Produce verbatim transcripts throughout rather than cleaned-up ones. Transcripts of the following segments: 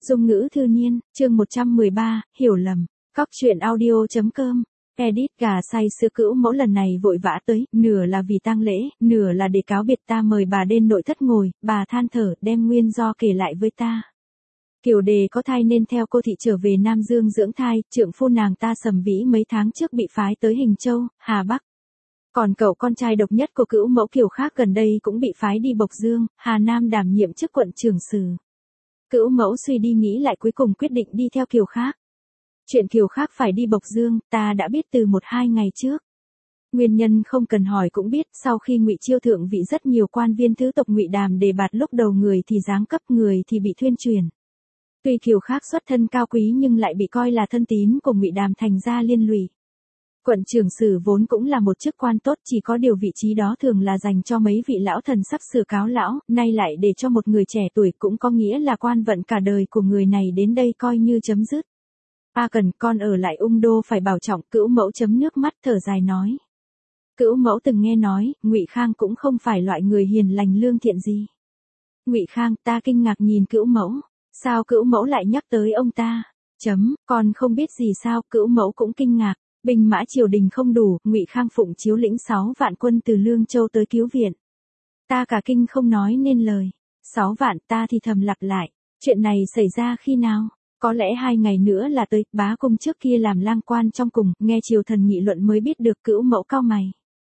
Dung ngữ thư niên, chương một trăm mười ba, hiểu lầm. Cóc truyện audio.com. Edit gà say sữa cữu mẫu lần này vội vã tới, nửa là vì tang lễ, nửa là để cáo biệt ta mời bà đến nội thất ngồi, bà than thở, đem nguyên do kể lại với ta. Kiều Đề có thai nên theo cô thị trở về Nam Dương dưỡng thai, trượng phu nàng ta Sầm Vĩ mấy tháng trước bị phái tới Hình Châu, Hà Bắc. Còn cậu con trai độc nhất của cữu mẫu Kiều khác gần đây cũng bị phái đi Bộc Dương, Hà Nam đảm nhiệm chức quận trưởng sử. Cữu mẫu suy đi nghĩ lại cuối cùng quyết định đi theo Kiều khác. Chuyện Kiều khác phải đi Bộc Dương, ta đã biết từ một hai ngày trước. Nguyên nhân không cần hỏi cũng biết, sau khi Ngụy Chiêu thượng vị rất nhiều quan viên thứ tộc Ngụy Đàm đề bạt, lúc đầu người thì giáng cấp, người thì bị thuyên truyền. Tuy Kiều khác xuất thân cao quý nhưng lại bị coi là thân tín của Ngụy Đàm, thành ra liên lụy. Quận trưởng sử vốn cũng là một chức quan tốt, chỉ có điều vị trí đó thường là dành cho mấy vị lão thần sắp sửa cáo lão, nay lại để cho một người trẻ tuổi, cũng có nghĩa là quan vận cả đời của người này đến đây coi như chấm dứt. A Cần, con ở lại Ung Đô phải bảo trọng. Cữu mẫu chấm nước mắt thở dài nói. Cữu mẫu từng nghe nói, Ngụy Khang cũng không phải loại người hiền lành lương thiện gì. Ngụy Khang, ta kinh ngạc nhìn Cữu mẫu, sao Cữu mẫu lại nhắc tới ông ta? Chấm, con không biết gì sao? Cữu mẫu cũng kinh ngạc. Binh mã triều đình không đủ, Ngụy Khang phụng chiếu lĩnh sáu vạn quân từ Lương Châu tới cứu viện. Ta cả kinh không nói nên lời. Sáu vạn, ta thì thầm lặp lại. Chuyện này xảy ra khi nào? Có lẽ hai ngày nữa là tới. Bá cung trước kia làm lang quan trong cùng, nghe triều thần nghị luận mới biết được. Cữu mẫu cau mày.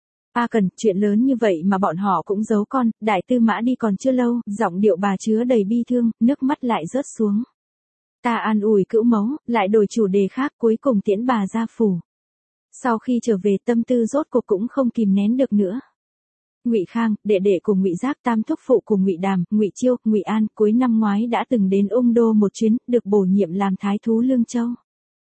A Cần, chuyện lớn như vậy mà bọn họ cũng giấu con. Đại tư mã đi còn chưa lâu, giọng điệu bà chứa đầy bi thương, nước mắt lại rớt xuống. Ta an ủi Cữu mẫu, lại đổi chủ đề khác, cuối cùng tiễn bà ra phủ. Sau khi trở về, tâm tư rốt cuộc cũng không kìm nén được nữa. Ngụy Khang, đệ đệ của Ngụy Giác, tam thúc phụ của Ngụy Đàm, Ngụy Chiêu, Ngụy An, cuối năm ngoái đã từng đến Ung Đô một chuyến, được bổ nhiệm làm thái thú Lương Châu.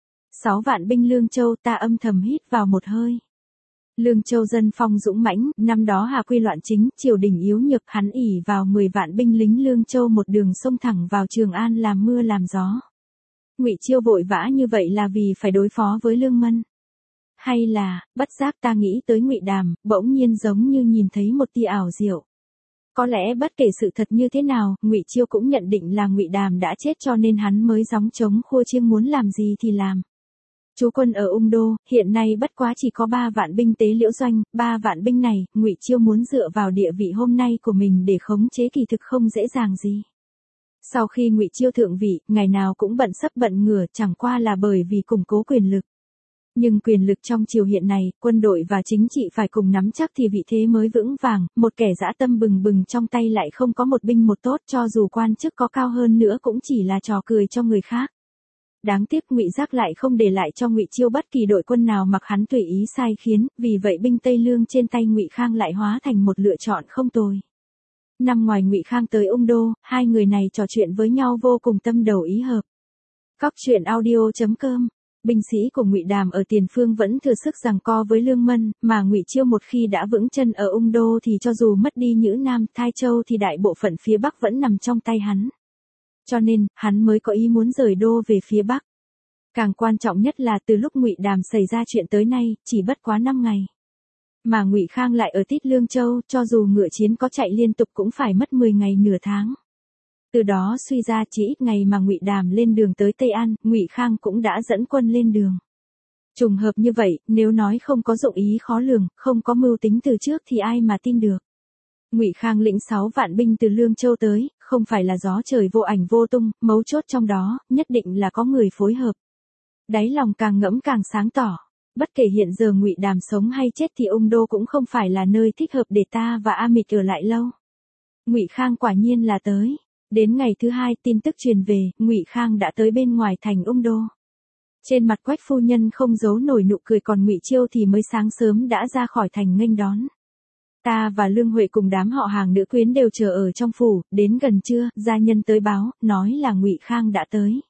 Sáu vạn binh Lương Châu, ta âm thầm hít vào một hơi. Lương Châu dân phong dũng mãnh, năm đó Hà Quy loạn chính, triều đình yếu nhược, hắn ỷ vào mười vạn binh lính Lương Châu một đường xông thẳng vào Trường An làm mưa làm gió. Ngụy Chiêu vội vã như vậy là vì phải đối phó với Lương Mân. Hay là, bất giác ta nghĩ tới Ngụy Đàm, bỗng nhiên giống như nhìn thấy một tia ảo diệu. Có lẽ bất kể sự thật như thế nào, Ngụy Chiêu cũng nhận định là Ngụy Đàm đã chết, cho nên hắn mới gióng trống khua chiêng muốn làm gì thì làm. Trú quân ở Ung Đô, hiện nay bất quá chỉ có ba vạn binh tế Liễu Doanh, ba vạn binh này, Ngụy Chiêu muốn dựa vào địa vị hôm nay của mình để khống chế kỳ thực không dễ dàng gì. Sau khi Ngụy Chiêu thượng vị, ngày nào cũng bận sấp bận ngửa, chẳng qua là bởi vì củng cố quyền lực. Nhưng quyền lực trong triều hiện này, quân đội và chính trị phải cùng nắm chắc thì vị thế mới vững vàng, một kẻ dã tâm bừng bừng trong tay lại không có một binh một tốt, cho dù quan chức có cao hơn nữa cũng chỉ là trò cười cho người khác. Đáng tiếc Ngụy Giác lại không để lại cho Ngụy Chiêu bất kỳ đội quân nào mặc hắn tùy ý sai khiến, vì vậy binh Tây Lương trên tay Ngụy Khang lại hóa thành một lựa chọn không tồi. Năm ngoài Ngụy Khang tới Ung Đô, hai người này trò chuyện với nhau vô cùng tâm đầu ý hợp. Cóc truyện audio.com. Binh sĩ của Ngụy Đàm ở tiền phương vẫn thừa sức giằng co với Lương Mân, mà Ngụy Chiêu một khi đã vững chân ở Ung Đô thì cho dù mất đi Nhữ Nam, Thái Châu thì đại bộ phận phía Bắc vẫn nằm trong tay hắn. Cho nên, hắn mới có ý muốn rời đô về phía Bắc. Càng quan trọng nhất là từ lúc Ngụy Đàm xảy ra chuyện tới nay, chỉ bất quá năm ngày. Mà Ngụy Khang lại ở tít Lương Châu, cho dù ngựa chiến có chạy liên tục cũng phải mất mười ngày nửa tháng. Từ đó suy ra chỉ ít ngày mà Ngụy Đàm lên đường tới Tây An, Ngụy Khang cũng đã dẫn quân lên đường. Trùng hợp như vậy, nếu nói không có dụng ý khó lường, không có mưu tính từ trước thì ai mà tin được. Ngụy Khang lĩnh sáu vạn binh từ Lương Châu tới, không phải là gió trời vô ảnh vô tung, mấu chốt trong đó, nhất định là có người phối hợp. Đáy lòng càng ngẫm càng sáng tỏ. Bất kể hiện giờ Ngụy Đàm sống hay chết thì Ung Đô cũng không phải là nơi thích hợp để ta và A Mịch ở lại lâu. Ngụy Khang quả nhiên là tới. Đến ngày thứ hai, tin tức truyền về, Ngụy Khang đã tới bên ngoài thành Ung Đô. Trên mặt Quách phu nhân không giấu nổi nụ cười, còn Ngụy Chiêu thì mới sáng sớm đã ra khỏi thành nghênh đón. Ta và Lương Huệ cùng đám họ hàng nữ quyến đều chờ ở trong phủ, đến gần trưa, gia nhân tới báo, nói là Ngụy Khang đã tới.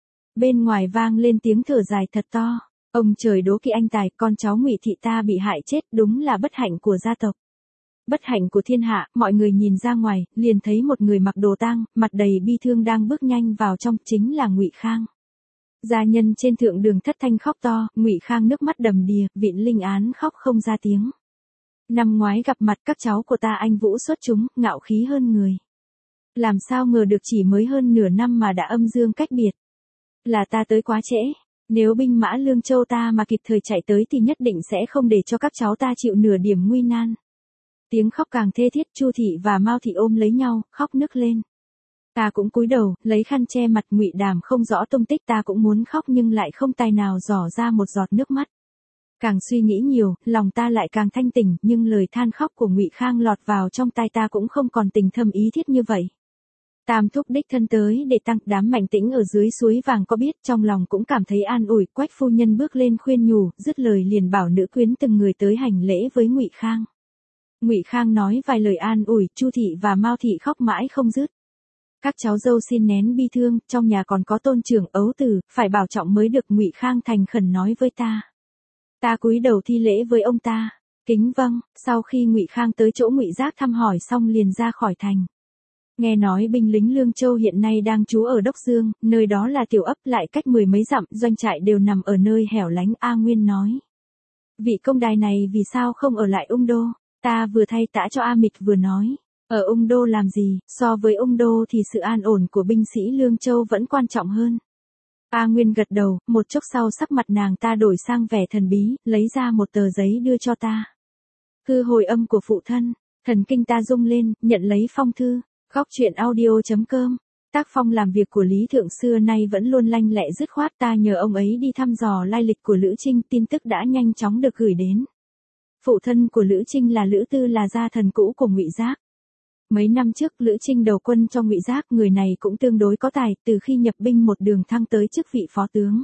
Bên ngoài vang lên tiếng thở dài thật to. Ông trời đố kỵ anh tài, con cháu Ngụy thị ta bị hại chết, đúng là bất hạnh của gia tộc. Bất hạnh của thiên hạ. Mọi người nhìn ra ngoài, liền thấy một người mặc đồ tang, mặt đầy bi thương đang bước nhanh vào trong, chính là Ngụy Khang. Gia nhân trên thượng đường thất thanh khóc to, Ngụy Khang nước mắt đầm đìa, Vịn Linh Án khóc không ra tiếng. Năm ngoái gặp mặt các cháu của ta anh vũ xuất chúng, ngạo khí hơn người. Làm sao ngờ được chỉ mới hơn nửa năm mà đã âm dương cách biệt. Là ta tới quá trễ. Nếu binh mã Lương Châu ta mà kịp thời chạy tới thì nhất định sẽ không để cho các cháu ta chịu nửa điểm nguy nan. Tiếng khóc càng thê thiết, Chu thị và Mao thị ôm lấy nhau, khóc nức lên. Ta cũng cúi đầu, lấy khăn che mặt. Ngụy Đàm không rõ tung tích, ta cũng muốn khóc nhưng lại không tài nào dò ra một giọt nước mắt. Càng suy nghĩ nhiều, lòng ta lại càng thanh tỉnh, nhưng lời than khóc của Ngụy Khang lọt vào trong tai ta cũng không còn tình thâm ý thiết như vậy. Tam thúc đích thân tới để tăng. Đám Mạnh Tĩnh ở dưới suối vàng có biết, trong lòng cũng cảm thấy an ủi. Quách phu nhân bước lên khuyên nhủ, dứt lời liền bảo nữ quyến từng người tới hành lễ với Ngụy Khang. Ngụy Khang nói vài lời an ủi, Chu thị và Mao thị khóc mãi không dứt. Các cháu dâu xin nén bi thương, trong nhà còn có tôn trưởng ấu tử, phải bảo trọng mới được. Ngụy Khang thành khẩn nói với ta. Ta cúi đầu thi lễ với ông ta, kính vâng. Sau khi Ngụy Khang tới chỗ Ngụy Giác thăm hỏi xong liền ra khỏi thành. Nghe nói binh lính Lương Châu hiện nay đang trú ở Đốc Dương, nơi đó là tiểu ấp lại cách mười mấy dặm, doanh trại đều nằm ở nơi hẻo lánh. A Nguyên nói. Vị công đài này vì sao không ở lại Ung Đô? Ta vừa thay tã cho A Mịch vừa nói. Ở Ung Đô làm gì, so với Ung Đô thì sự an ổn của binh sĩ Lương Châu vẫn quan trọng hơn. A Nguyên gật đầu, một chốc sau sắc mặt nàng ta đổi sang vẻ thần bí, lấy ra một tờ giấy đưa cho ta. Thư hồi âm của phụ thân, thần kinh ta rung lên, nhận lấy phong thư. Góc truyện audio chấm com. Tác phong làm việc của Lý Thượng xưa nay vẫn luôn lanh lẹ dứt khoát, ta nhờ ông ấy đi thăm dò lai lịch của Lữ Trinh, tin tức đã nhanh chóng được gửi đến. Phụ thân của Lữ Trinh là Lữ Tư, là gia thần cũ của Ngụy Giác. Mấy năm trước Lữ Trinh đầu quân cho Ngụy Giác, người này cũng tương đối có tài, từ khi nhập binh một đường thăng tới chức vị phó tướng.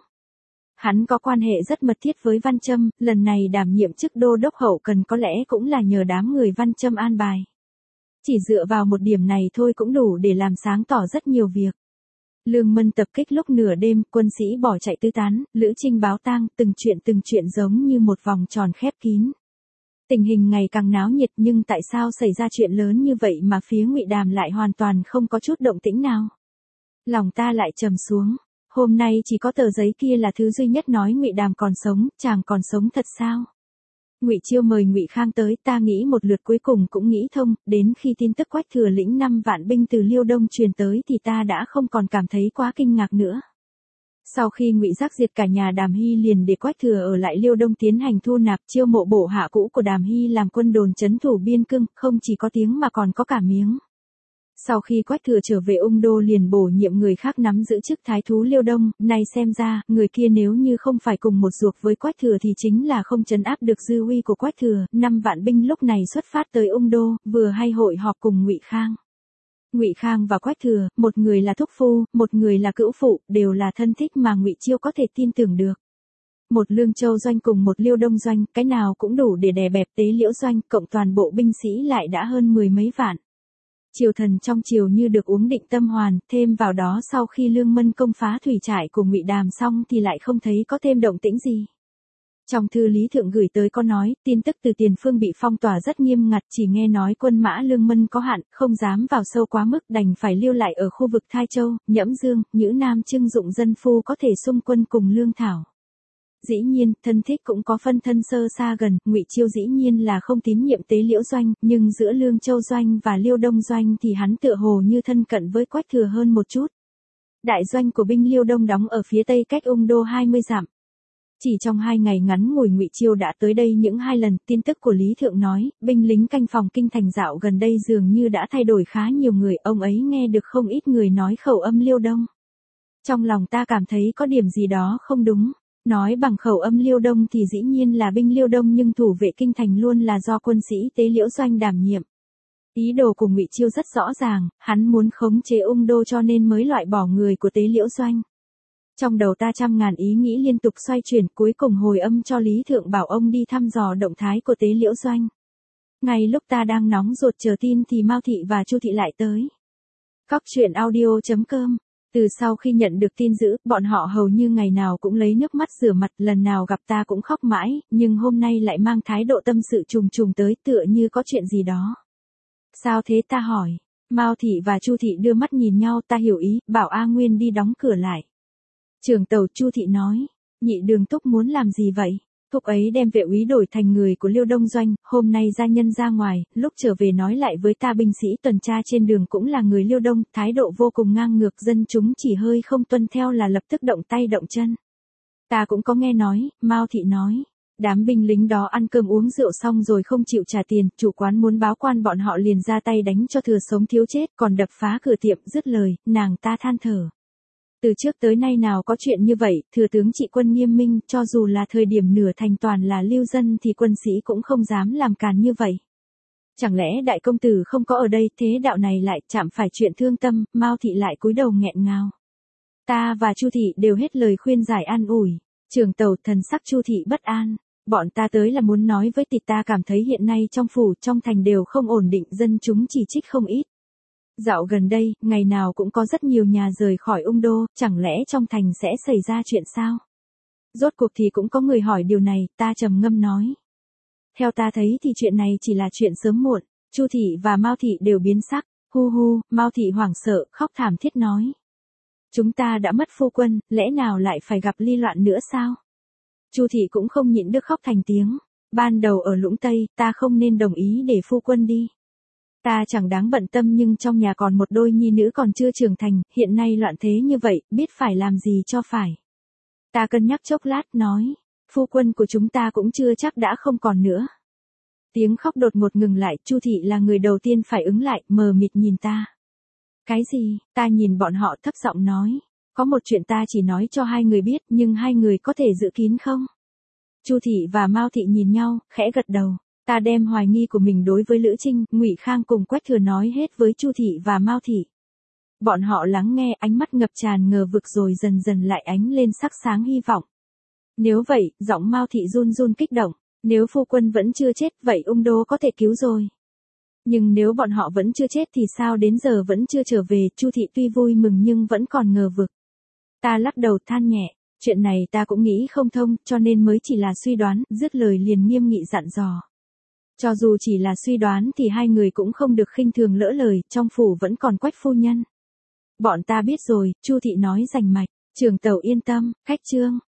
Hắn có quan hệ rất mật thiết với Văn Trâm, lần này đảm nhiệm chức đô đốc hậu cần có lẽ cũng là nhờ đám người Văn Trâm an bài. Chỉ dựa vào một điểm này thôi cũng đủ để làm sáng tỏ rất nhiều việc. Lương Mân tập kích lúc nửa đêm, quân sĩ bỏ chạy tứ tán, Lữ Trinh báo tang, từng chuyện từng chuyện giống như một vòng tròn khép kín. Tình hình ngày càng náo nhiệt, nhưng tại sao xảy ra chuyện lớn như vậy mà phía Ngụy Đàm lại hoàn toàn không có chút động tĩnh nào? Lòng ta lại trầm xuống. Hôm nay chỉ có tờ giấy kia là thứ duy nhất nói Ngụy Đàm còn sống, chàng còn sống thật sao? Ngụy Chiêu mời Ngụy Khang tới, ta nghĩ một lượt cuối cùng cũng nghĩ thông, đến khi tin tức Quách Thừa lĩnh năm vạn binh từ Liêu Đông truyền tới thì ta đã không còn cảm thấy quá kinh ngạc nữa. Sau khi Ngụy Giác diệt cả nhà Đàm Hy liền để Quách Thừa ở lại Liêu Đông tiến hành thu nạp, chiêu mộ bộ hạ cũ của Đàm Hy làm quân đồn trấn thủ biên cương, không chỉ có tiếng mà còn có cả miếng. Sau khi Quách Thừa trở về Ung Đô liền bổ nhiệm người khác nắm giữ chức thái thú Liêu Đông, nay xem ra, người kia nếu như không phải cùng một ruột với Quách Thừa thì chính là không trấn áp được dư uy của Quách Thừa. Năm vạn binh lúc này xuất phát tới Ung Đô, vừa hay hội họp cùng Ngụy Khang. Ngụy Khang và Quách Thừa, một người là thúc phu, một người là cữu phụ, đều là thân thích mà Ngụy Chiêu có thể tin tưởng được. Một Lương Châu doanh cùng một Liêu Đông doanh, cái nào cũng đủ để đè bẹp Tế Liễu doanh, cộng toàn bộ binh sĩ lại đã hơn mười mấy vạn. Triều thần trong triều như được uống định tâm hoàn, thêm vào đó sau khi Lương Mân công phá thủy trại của Ngụy Đàm xong thì lại không thấy có thêm động tĩnh gì. Trong thư Lý Thượng gửi tới có nói, tin tức từ tiền phương bị phong tỏa rất nghiêm ngặt, chỉ nghe nói quân mã Lương Mân có hạn, không dám vào sâu quá mức, đành phải lưu lại ở khu vực Thai Châu, Nhẫm Dương, Nhữ Nam trưng dụng dân phu có thể xung quân cùng Lương Thảo. Dĩ nhiên, thân thích cũng có phân thân sơ xa gần, Ngụy Chiêu dĩ nhiên là không tín nhiệm Tế Liễu doanh, nhưng giữa Lương Châu doanh và Liêu Đông doanh thì hắn tựa hồ như thân cận với Quách Thừa hơn một chút. Đại doanh của binh Liêu Đông đóng ở phía tây cách Ung Đô hai mươi dặm. Chỉ trong hai ngày ngắn ngủi Ngụy Chiêu đã tới đây những hai lần, tin tức của Lý Thượng nói, binh lính canh phòng kinh thành dạo gần đây dường như đã thay đổi khá nhiều người, ông ấy nghe được không ít người nói khẩu âm Liêu Đông. Trong lòng ta cảm thấy có điểm gì đó không đúng. Nói bằng khẩu âm Liêu Đông thì dĩ nhiên là binh Liêu Đông nhưng thủ vệ kinh thành luôn là do quân sĩ Tế Liễu doanh đảm nhiệm. Ý đồ của Ngụy Chiêu rất rõ ràng, hắn muốn khống chế Ung Đô cho nên mới loại bỏ người của Tế Liễu doanh. Trong đầu ta trăm ngàn ý nghĩ liên tục xoay chuyển, cuối cùng hồi âm cho Lý Thượng bảo ông đi thăm dò động thái của Tế Liễu doanh. Ngay lúc ta đang nóng ruột chờ tin thì Mao Thị và Chu Thị lại tới. Góc truyện audio chấm com. Từ sau khi nhận được tin dữ, bọn họ hầu như ngày nào cũng lấy nước mắt rửa mặt, lần nào gặp ta cũng khóc mãi, nhưng hôm nay lại mang thái độ tâm sự trùng trùng tới, tựa như có chuyện gì đó. Sao thế, ta hỏi. Mao Thị và Chu Thị đưa mắt nhìn nhau, ta hiểu ý, bảo A Nguyên đi đóng cửa lại. Trưởng tàu Chu Thị nói, nhị đường thúc muốn làm gì vậy? Thúc ấy đem vệ úy đổi thành người của Liêu Đông Doanh, hôm nay gia nhân ra ngoài, lúc trở về nói lại với ta binh sĩ tuần tra trên đường cũng là người Liêu Đông, thái độ vô cùng ngang ngược, dân chúng chỉ hơi không tuân theo là lập tức động tay động chân. Ta cũng có nghe nói, Mao Thị nói. Đám binh lính đó ăn cơm uống rượu xong rồi không chịu trả tiền, chủ quán muốn báo quan bọn họ liền ra tay đánh cho thừa sống thiếu chết, còn đập phá cửa tiệm. Dứt lời, nàng ta than thở. Từ trước tới nay nào có chuyện như vậy, thừa tướng trị quân nghiêm minh, cho dù là thời điểm nửa thành toàn là lưu dân thì quân sĩ cũng không dám làm càn như vậy. Chẳng lẽ đại công tử không có ở đây, thế đạo này lại chạm phải chuyện thương tâm, Mao Thị lại cúi đầu nghẹn ngào. Ta và Chu Thị đều hết lời khuyên giải an ủi. Trường tàu thần sắc Chu Thị bất an. Bọn ta tới là muốn nói với Tịch, ta cảm thấy hiện nay trong phủ, trong thành đều không ổn định, dân chúng chỉ trích không ít. Dạo gần đây, ngày nào cũng có rất nhiều nhà rời khỏi Ung Đô, chẳng lẽ trong thành sẽ xảy ra chuyện sao? Rốt cuộc thì cũng có người hỏi điều này, ta trầm ngâm nói. Theo ta thấy thì chuyện này chỉ là chuyện sớm muộn. Chu Thị và Mao Thị đều biến sắc. Hu hu, Mao Thị hoảng sợ, khóc thảm thiết nói. Chúng ta đã mất phu quân, lẽ nào lại phải gặp ly loạn nữa sao? Chu Thị cũng không nhịn được khóc thành tiếng. Ban đầu ở Lũng Tây, ta không nên đồng ý để phu quân đi. Ta chẳng đáng bận tâm, nhưng trong nhà còn một đôi nhi nữ còn chưa trưởng thành, hiện nay loạn thế như vậy, biết phải làm gì cho phải. Ta cân nhắc chốc lát nói, phu quân của chúng ta cũng chưa chắc đã không còn nữa. Tiếng khóc đột ngột ngừng lại, Chu Thị là người đầu tiên phải ứng lại, mờ mịt nhìn ta. Cái gì? Ta nhìn bọn họ thấp giọng nói, có một chuyện ta chỉ nói cho hai người biết, nhưng hai người có thể giữ kín không? Chu Thị và Mao Thị nhìn nhau, khẽ gật đầu. Ta đem hoài nghi của mình đối với Lữ Trinh, Ngụy Khang cùng Quách Thừa nói hết với Chu Thị và Mao Thị. Bọn họ lắng nghe, ánh mắt ngập tràn ngờ vực rồi dần dần lại ánh lên sắc sáng hy vọng. Nếu vậy, giọng Mao Thị run run kích động, nếu phu quân vẫn chưa chết, vậy Ung Đô có thể cứu rồi. Nhưng nếu bọn họ vẫn chưa chết thì sao đến giờ vẫn chưa trở về? Chu Thị tuy vui mừng nhưng vẫn còn ngờ vực. Ta lắc đầu than nhẹ, chuyện này ta cũng nghĩ không thông, cho nên mới chỉ là suy đoán. Dứt lời liền nghiêm nghị dặn dò. Cho dù chỉ là suy đoán thì hai người cũng không được khinh thường lỡ lời, trong phủ vẫn còn Quách phu nhân. Bọn ta biết rồi, Chu Thị nói rành mạch, Trường tàu yên tâm, khách trương.